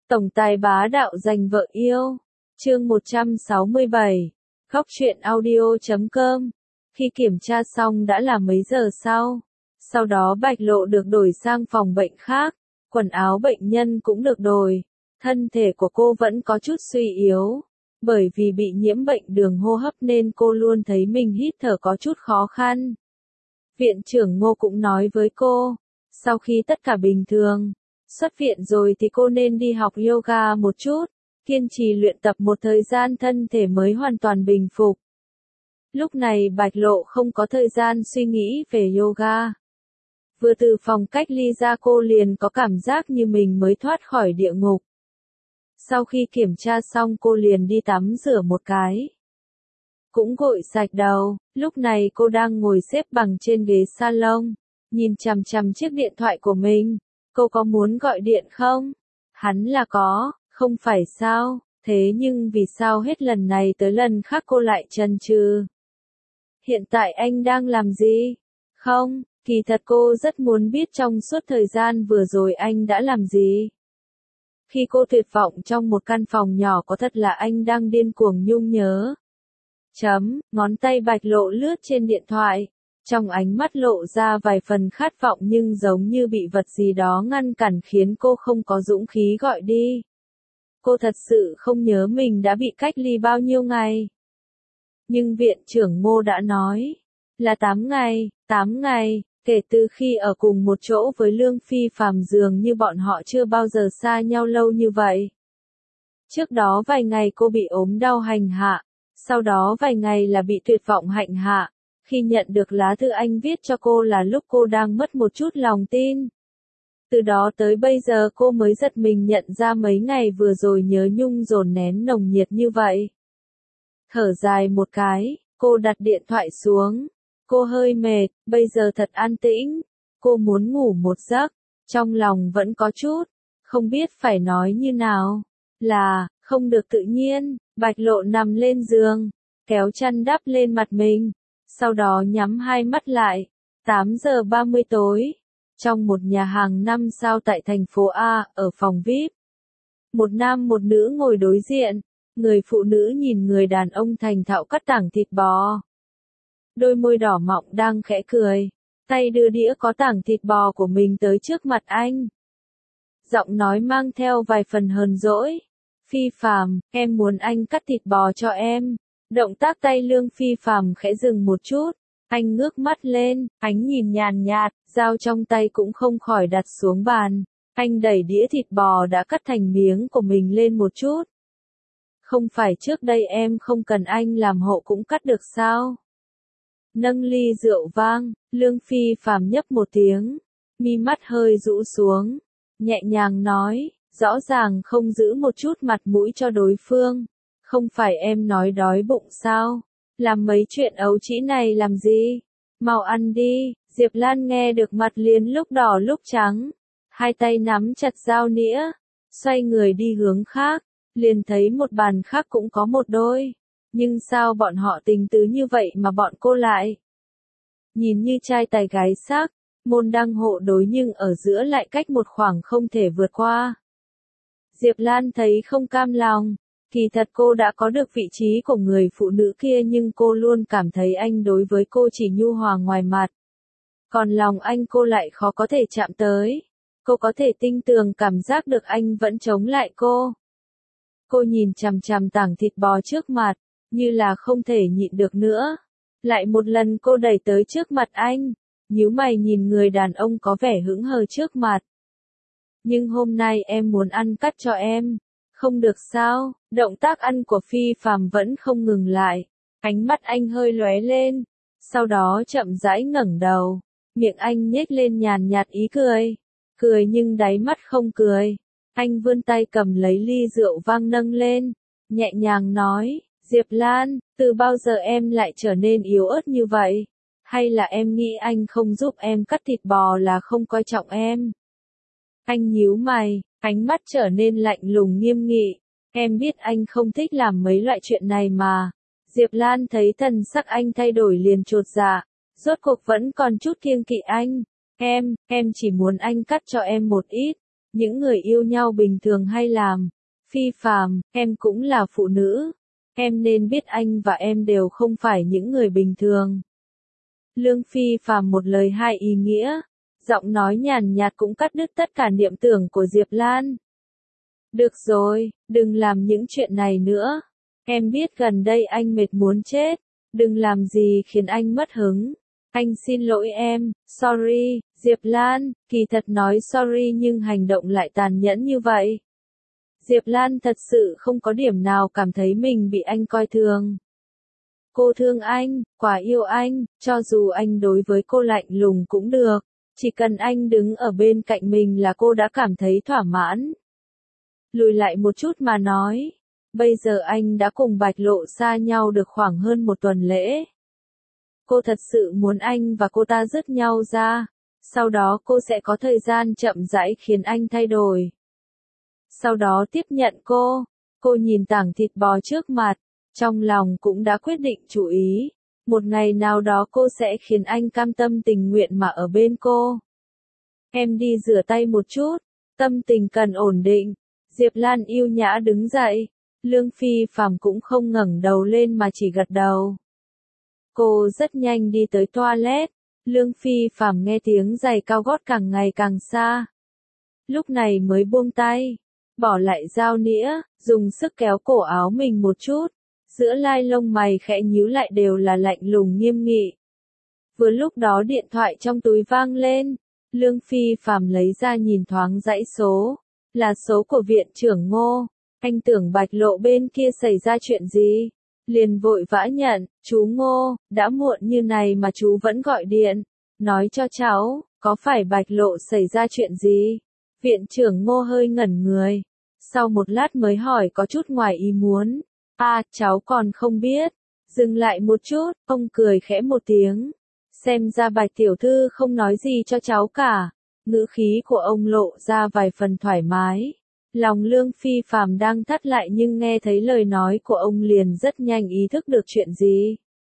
Tổng tài bá đạo giành vợ yêu. Chương 167. Góc truyện audio.com. Khi kiểm tra xong đã là mấy giờ sau. Sau đó Bạch Lộ được đổi sang phòng bệnh khác. Quần áo bệnh nhân cũng được đổi. Thân thể của cô vẫn có chút suy yếu. Bởi vì bị nhiễm bệnh đường hô hấp nên cô luôn thấy mình hít thở có chút khó khăn. Viện trưởng Ngô cũng nói với cô, sau khi tất cả bình thường, xuất viện rồi thì cô nên đi học yoga một chút, kiên trì luyện tập một thời gian thân thể mới hoàn toàn bình phục. Lúc này Bạch Lộ không có thời gian suy nghĩ về yoga. Vừa từ phòng cách ly ra cô liền có cảm giác như mình mới thoát khỏi địa ngục. Sau khi kiểm tra xong cô liền đi tắm rửa một cái. Cũng gội sạch đầu, lúc này cô đang ngồi xếp bằng trên ghế salon, nhìn chằm chằm chiếc điện thoại của mình. Cô có muốn gọi điện không? Hắn là có, không phải sao, thế nhưng vì sao hết lần này tới lần khác cô lại chần chừ? Hiện tại anh đang làm gì? Không, kỳ thật cô rất muốn biết trong suốt thời gian vừa rồi anh đã làm gì. Khi cô tuyệt vọng trong một căn phòng nhỏ có thật là anh đang điên cuồng nhung nhớ. Ngón tay Bạch Lộ lướt trên điện thoại. Trong ánh mắt lộ ra vài phần khát vọng nhưng giống như bị vật gì đó ngăn cản khiến cô không có dũng khí gọi đi. Cô thật sự không nhớ mình đã bị cách ly bao nhiêu ngày. Nhưng viện trưởng Ngô đã nói là 8 ngày, 8 ngày, kể từ khi ở cùng một chỗ với Lương Phi Phàm dường như bọn họ chưa bao giờ xa nhau lâu như vậy. Trước đó vài ngày cô bị ốm đau hành hạ, sau đó vài ngày là bị tuyệt vọng hành hạ. Khi nhận được lá thư anh viết cho cô là lúc cô đang mất một chút lòng tin. Từ đó tới bây giờ cô mới giật mình nhận ra mấy ngày vừa rồi nhớ nhung dồn nén nồng nhiệt như vậy. Thở dài một cái, cô đặt điện thoại xuống. Cô hơi mệt, bây giờ thật an tĩnh. Cô muốn ngủ một giấc, trong lòng vẫn có chút, không biết phải nói như nào. Là, không được tự nhiên. Bạch Lộ nằm lên giường, kéo chăn đắp lên mặt mình. Sau đó nhắm hai mắt lại. 8 giờ 30 tối. Trong một nhà hàng 5 sao tại thành phố A, ở phòng VIP. Một nam một nữ ngồi đối diện. Người phụ nữ nhìn người đàn ông thành thạo cắt tảng thịt bò. Đôi môi đỏ mọng đang khẽ cười. Tay đưa đĩa có tảng thịt bò của mình tới trước mặt anh. Giọng nói mang theo vài phần hờn dỗi. Phi Phàm, em muốn anh cắt thịt bò cho em. Động tác tay Lương Phi Phàm khẽ dừng một chút, anh ngước mắt lên, ánh nhìn nhàn nhạt, dao trong tay cũng không khỏi đặt xuống bàn. Anh đẩy đĩa thịt bò đã cắt thành miếng của mình lên một chút. Không phải trước đây em không cần anh làm hộ cũng cắt được sao? Nâng ly rượu vang, Lương Phi Phàm nhấp một tiếng, mi mắt hơi rũ xuống, nhẹ nhàng nói, rõ ràng không giữ một chút mặt mũi cho đối phương. Không phải em nói đói bụng sao? Làm mấy chuyện ấu trĩ này làm gì? Mau ăn đi. Diệp Lan nghe được mặt liền lúc đỏ lúc trắng. Hai tay nắm chặt dao nĩa. Xoay người đi hướng khác. Liền thấy một bàn khác cũng có một đôi. Nhưng sao bọn họ tình tứ như vậy mà bọn cô lại? Nhìn như trai tài gái sắc. Môn đăng hộ đối nhưng ở giữa lại cách một khoảng không thể vượt qua. Diệp Lan thấy không cam lòng. Kỳ thật cô đã có được vị trí của người phụ nữ kia nhưng cô luôn cảm thấy anh đối với cô chỉ nhu hòa ngoài mặt. Còn lòng anh cô lại khó có thể chạm tới. Cô có thể tinh tường cảm giác được anh vẫn chống lại cô. Cô nhìn chằm chằm tảng thịt bò trước mặt, như là không thể nhịn được nữa. Lại một lần cô đẩy tới trước mặt anh, nhíu mày nhìn người đàn ông có vẻ hững hờ trước mặt. Nhưng hôm nay em muốn ăn cắt cho em. Không được sao? Động tác ăn của Phi Phàm vẫn không ngừng lại. Ánh mắt anh hơi lóe lên. Sau đó chậm rãi ngẩng đầu. Miệng anh nhếch lên nhàn nhạt ý cười. Cười nhưng đáy mắt không cười. Anh vươn tay cầm lấy ly rượu vang nâng lên. Nhẹ nhàng nói, Diệp Lan, từ bao giờ em lại trở nên yếu ớt như vậy? Hay là em nghĩ anh không giúp em cắt thịt bò là không coi trọng em? Anh nhíu mày, ánh mắt trở nên lạnh lùng nghiêm nghị. Em biết anh không thích làm mấy loại chuyện này mà. Diệp Lan thấy thần sắc anh thay đổi liền chột dạ. Rốt cuộc vẫn còn chút kiêng kỵ anh. Em chỉ muốn anh cắt cho em một ít. những người yêu nhau bình thường hay làm. Phi phàm, em cũng là phụ nữ. Em nên biết anh và em đều không phải những người bình thường. Lương Phi phàm một lời hai ý nghĩa. Giọng nói nhàn nhạt cũng cắt đứt tất cả niệm tưởng của Diệp Lan. Được rồi, đừng làm những chuyện này nữa. Em biết gần đây anh mệt muốn chết. Đừng làm gì khiến anh mất hứng. Anh xin lỗi em, sorry, Diệp Lan, kỳ thật nói sorry nhưng hành động lại tàn nhẫn như vậy. Diệp Lan thật sự không có điểm nào cảm thấy mình bị anh coi thường. Cô thương anh, quả yêu anh, cho dù anh đối với cô lạnh lùng cũng được. Chỉ cần anh đứng ở bên cạnh mình là cô đã cảm thấy thỏa mãn. Lùi lại một chút mà nói. Bây giờ anh đã cùng Bạch Lộ xa nhau được khoảng hơn một tuần lễ. Cô thật sự muốn anh và cô ta dứt nhau ra. Sau đó cô sẽ có thời gian chậm rãi khiến anh thay đổi. Sau đó tiếp nhận cô. Cô nhìn tảng thịt bò trước mặt. Trong lòng cũng đã quyết định chủ ý. Một ngày nào đó cô sẽ khiến anh cam tâm tình nguyện mà ở bên cô. Em đi rửa tay một chút. Tâm tình cần ổn định. Diệp Lan yêu nhã đứng dậy. Lương Phi phàm cũng không ngẩng đầu lên mà chỉ gật đầu. Cô rất nhanh đi tới toilet. Lương Phi phàm nghe tiếng giày cao gót càng ngày càng xa. Lúc này mới buông tay. Bỏ lại dao nĩa, dùng sức kéo cổ áo mình một chút. Giữa lai lông mày khẽ nhíu lại đều là lạnh lùng nghiêm nghị. Vừa lúc đó điện thoại trong túi vang lên. Lương Phi phàm lấy ra nhìn thoáng dãy số. Là số của viện trưởng Ngô. Anh tưởng Bạch Lộ bên kia xảy ra chuyện gì? Liền vội vã nhận, chú Ngô, đã muộn như này mà chú vẫn gọi điện. Nói cho cháu, có phải Bạch Lộ xảy ra chuyện gì? Viện trưởng Ngô hơi ngẩn người. Sau một lát mới hỏi có chút ngoài ý muốn. Cháu còn không biết. Dừng lại một chút, ông cười khẽ một tiếng. Xem ra Bạch tiểu thư không nói gì cho cháu cả. Ngữ khí của ông lộ ra vài phần thoải mái. Lòng Lương Phi phàm đang thắt lại nhưng nghe thấy lời nói của ông liền rất nhanh ý thức được chuyện gì.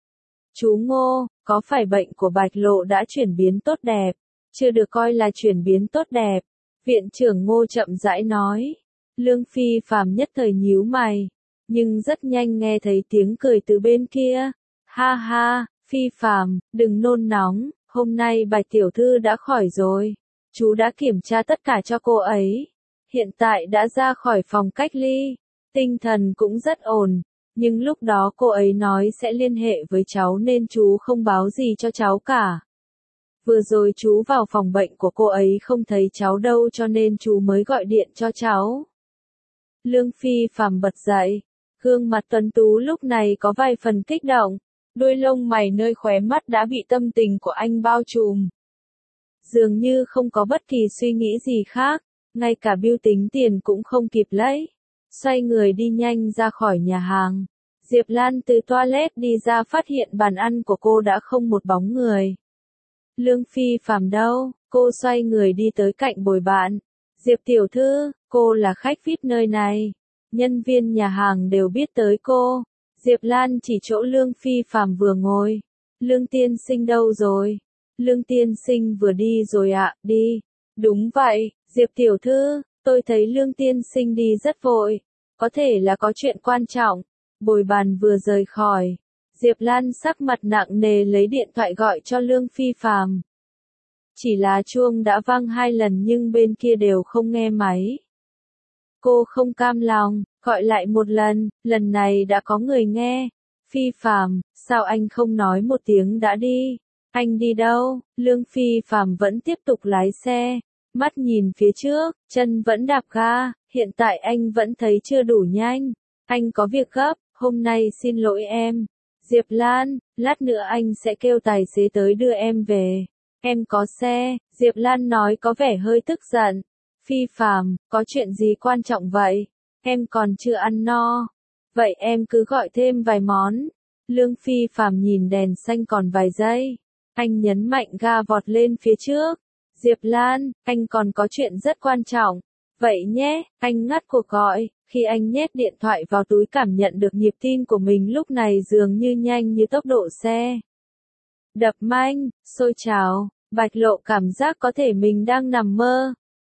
Chú Ngô, có phải bệnh của Bạch Lộ đã chuyển biến tốt đẹp? Chưa được coi là chuyển biến tốt đẹp. Viện trưởng Ngô chậm rãi nói. Lương Phi phàm nhất thời nhíu mày. Nhưng rất nhanh nghe thấy tiếng cười từ bên kia. Ha ha, Phi phàm, đừng nôn nóng, hôm nay Bạch tiểu thư đã khỏi rồi. Chú đã kiểm tra tất cả cho cô ấy. Hiện tại đã ra khỏi phòng cách ly. Tinh thần cũng rất ổn. Nhưng lúc đó cô ấy nói sẽ liên hệ với cháu nên chú không báo gì cho cháu cả. Vừa rồi chú vào phòng bệnh của cô ấy không thấy cháu đâu cho nên chú mới gọi điện cho cháu. Lương Phi phàm bật dậy. Gương mặt tuấn tú lúc này có vài phần kích động. Đôi lông mày nơi khóe mắt đã bị tâm tình của anh bao trùm. Dường như không có bất kỳ suy nghĩ gì khác. Ngay cả bưu tính tiền cũng không kịp lấy. Xoay người đi nhanh ra khỏi nhà hàng. Diệp Lan từ toilet đi ra phát hiện bàn ăn của cô đã không một bóng người. Lương Phi phàm đâu? Cô xoay người đi tới cạnh bồi bạn. Diệp tiểu thư, cô là khách VIP nơi này. Nhân viên nhà hàng đều biết tới cô. Diệp Lan chỉ chỗ Lương Phi phàm vừa ngồi. Lương tiên sinh đâu rồi? Lương tiên sinh vừa đi rồi ạ, đi. Đúng vậy, Diệp tiểu thư, tôi thấy Lương tiên sinh đi rất vội. Có thể là có chuyện quan trọng. Bồi bàn vừa rời khỏi. Diệp Lan sắc mặt nặng nề lấy điện thoại gọi cho Lương Phi phàm. Chỉ là chuông đã vang 2 lần nhưng bên kia đều không nghe máy. Cô không cam lòng, gọi lại một lần này đã có người nghe. Phi phàm, sao anh không nói một tiếng đã đi? Anh đi đâu? Lương Phi phàm vẫn tiếp tục lái xe. Mắt nhìn phía trước, chân vẫn đạp ga, hiện tại anh vẫn thấy chưa đủ nhanh. Anh có việc gấp, hôm nay xin lỗi em. Diệp Lan, lát nữa anh sẽ kêu tài xế tới đưa em về. Em có xe, Diệp Lan nói có vẻ hơi tức giận. Phi phàm, có chuyện gì quan trọng vậy? Em còn chưa ăn no. Vậy em cứ gọi thêm vài món. Lương Phi phàm nhìn đèn xanh còn vài giây. Anh nhấn mạnh ga vọt lên phía trước. Diệp Lan, anh còn có chuyện rất quan trọng. Vậy nhé, anh ngắt cuộc gọi. Khi anh nhét điện thoại vào túi cảm nhận được nhịp tim của mình lúc này dường như nhanh như tốc độ xe. Đập nhanh, sôi trào, Bạch Lộ cảm giác có thể mình đang nằm mơ.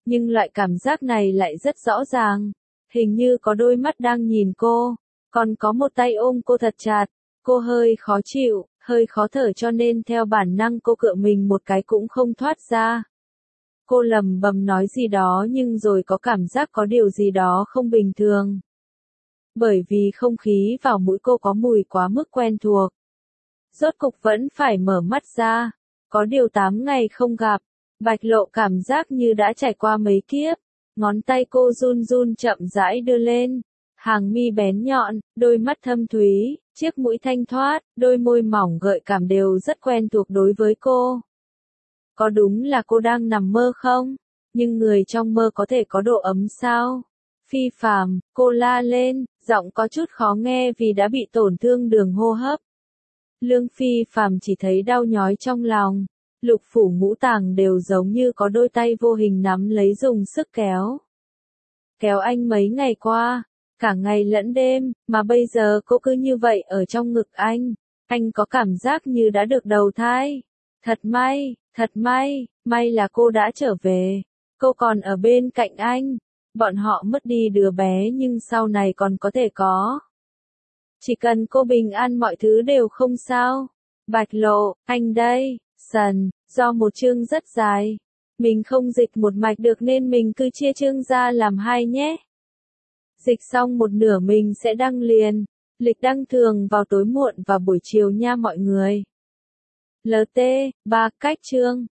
nhưng loại cảm giác này lại rất rõ ràng. Hình như có đôi mắt đang nhìn cô, còn có một tay ôm cô thật chặt. Cô hơi khó chịu, hơi khó thở cho nên theo bản năng cô cựa mình một cái cũng không thoát ra. Cô lầm bầm nói gì đó nhưng rồi có cảm giác có điều gì đó không bình thường. Bởi vì không khí vào mũi cô có mùi quá mức quen thuộc. Rốt cục vẫn phải mở mắt ra. Có điều 8 ngày không gặp, Bạch Lộ cảm giác như đã trải qua mấy kiếp. Ngón tay cô run run chậm rãi đưa lên. Hàng mi bén nhọn, đôi mắt thâm thúy, chiếc mũi thanh thoát, đôi môi mỏng gợi cảm đều rất quen thuộc đối với cô. Có đúng là cô đang nằm mơ không? Nhưng người trong mơ có thể có độ ấm sao? Phi phàm, cô la lên, giọng có chút khó nghe vì đã bị tổn thương đường hô hấp. Lương Phi phàm chỉ thấy đau nhói trong lòng. Lục phủ ngũ tạng đều giống như có đôi tay vô hình nắm lấy dùng sức kéo. Kéo anh mấy ngày qua, cả ngày lẫn đêm, mà bây giờ cô cứ như vậy ở trong ngực anh. Anh có cảm giác như đã được đầu thai. Thật may, may là cô đã trở về. Cô còn ở bên cạnh anh. Bọn họ mất đi đứa bé nhưng sau này còn có thể có. Chỉ cần cô bình an mọi thứ đều không sao. Bạch Lộ, anh đây, Sần, do một chương rất dài. Mình không dịch một mạch được nên mình cứ chia chương ra làm hai nhé. Dịch xong một nửa mình sẽ đăng liền. Lịch đăng thường vào tối muộn và buổi chiều nha mọi người. LT, 3 cách chương.